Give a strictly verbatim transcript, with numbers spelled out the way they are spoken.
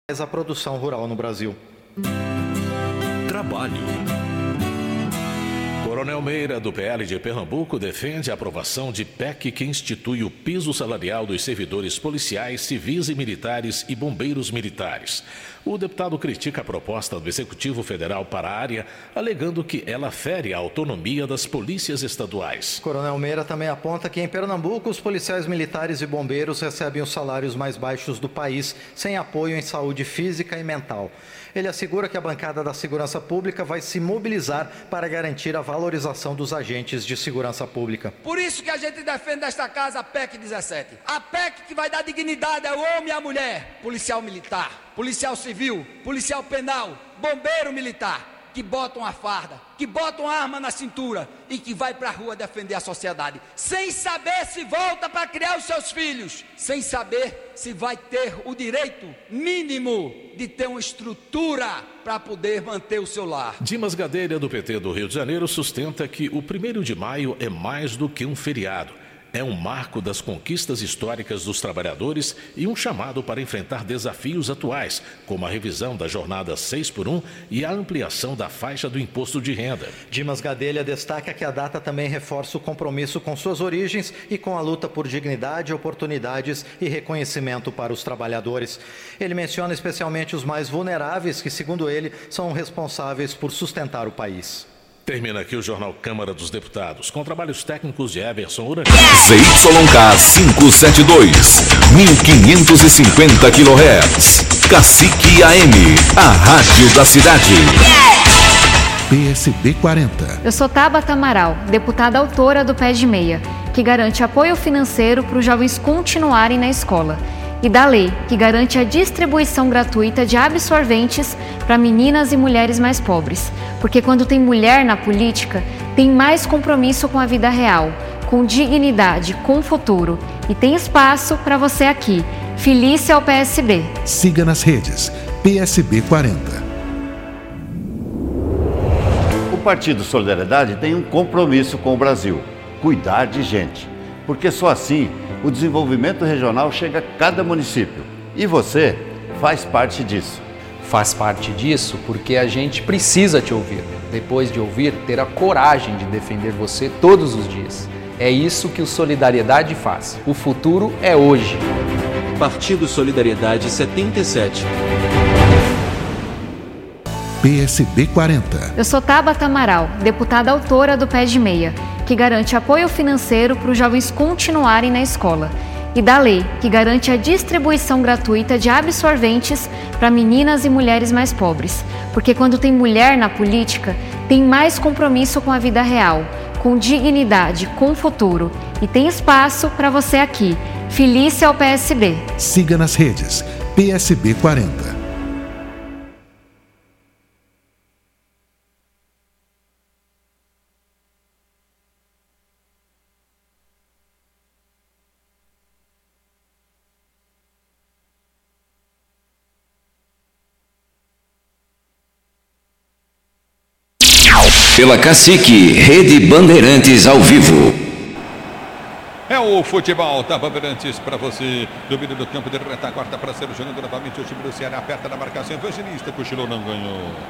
a produção rural no Brasil. Trabalho. Coronel Meira, do P L de Pernambuco, defende a aprovação de P E C que institui o piso salarial dos servidores policiais, civis e militares e bombeiros militares. O deputado critica a proposta do Executivo Federal para a área, alegando que ela fere a autonomia das polícias estaduais. Coronel Meira também aponta que em Pernambuco os policiais militares e bombeiros recebem os salários mais baixos do país, sem apoio em saúde física e mental. Ele assegura que a bancada da Segurança Pública vai se mobilizar para garantir a valorização dos agentes de segurança pública. Por isso que a gente defende nesta casa a P E C dezessete. A P E C que vai dar dignidade ao homem e à mulher. Policial militar, policial civil, policial penal, bombeiro militar, que botam a farda, que botam a arma na cintura e que vai para a rua defender a sociedade, sem saber se volta para criar os seus filhos, sem saber se vai ter o direito mínimo de ter uma estrutura para poder manter o seu lar. Dimas Gadelha, do P T do Rio de Janeiro, sustenta que o primeiro de maio é mais do que um feriado. É um marco das conquistas históricas dos trabalhadores e um chamado para enfrentar desafios atuais, como a revisão da jornada seis por um e a ampliação da faixa do imposto de renda. Dimas Gadelha destaca que a data também reforça o compromisso com suas origens e com a luta por dignidade, oportunidades e reconhecimento para os trabalhadores. Ele menciona especialmente os mais vulneráveis, que, segundo ele, são responsáveis por sustentar o país. Termina aqui o Jornal Câmara dos Deputados, com trabalhos técnicos de Everson Urani. Z Y K quinhentos e setenta e dois, mil quinhentos e cinquenta quilohertz. Cacique A M, a rádio da cidade. P S B quarenta. Eu sou Tabata Amaral, deputada autora do Pé de Meia, que garante apoio financeiro para os jovens continuarem na escola. E da lei, que garante a distribuição gratuita de absorventes para meninas e mulheres mais pobres. Porque quando tem mulher na política, tem mais compromisso com a vida real, com dignidade, com futuro. E tem espaço para você aqui. Felícia ao P S B. Siga nas redes P S B quarenta. O Partido Solidariedade tem um compromisso com o Brasil: cuidar de gente. Porque só assim o desenvolvimento regional chega a cada município. E você faz parte disso. Faz parte disso porque a gente precisa te ouvir. Depois de ouvir, ter a coragem de defender você todos os dias. É isso que o Solidariedade faz. O futuro é hoje. Partido Solidariedade setenta e sete. P S B quarenta. Eu sou Tabata Amaral, deputada autora do Pé de Meia, que garante apoio financeiro para os jovens continuarem na escola. E da lei, que garante a distribuição gratuita de absorventes para meninas e mulheres mais pobres. Porque quando tem mulher na política, tem mais compromisso com a vida real, com dignidade, com futuro. E tem espaço para você aqui. Felícia ao P S B. Siga nas redes P S B quarenta. Pela Cacique, Rede Bandeirantes ao vivo. É o futebol da Bandeirantes para você. Domínio do campo de retaguarda para ser jogando novamente o time do Ceará. Aperta na marcação. Evangelista cochilou, não ganhou.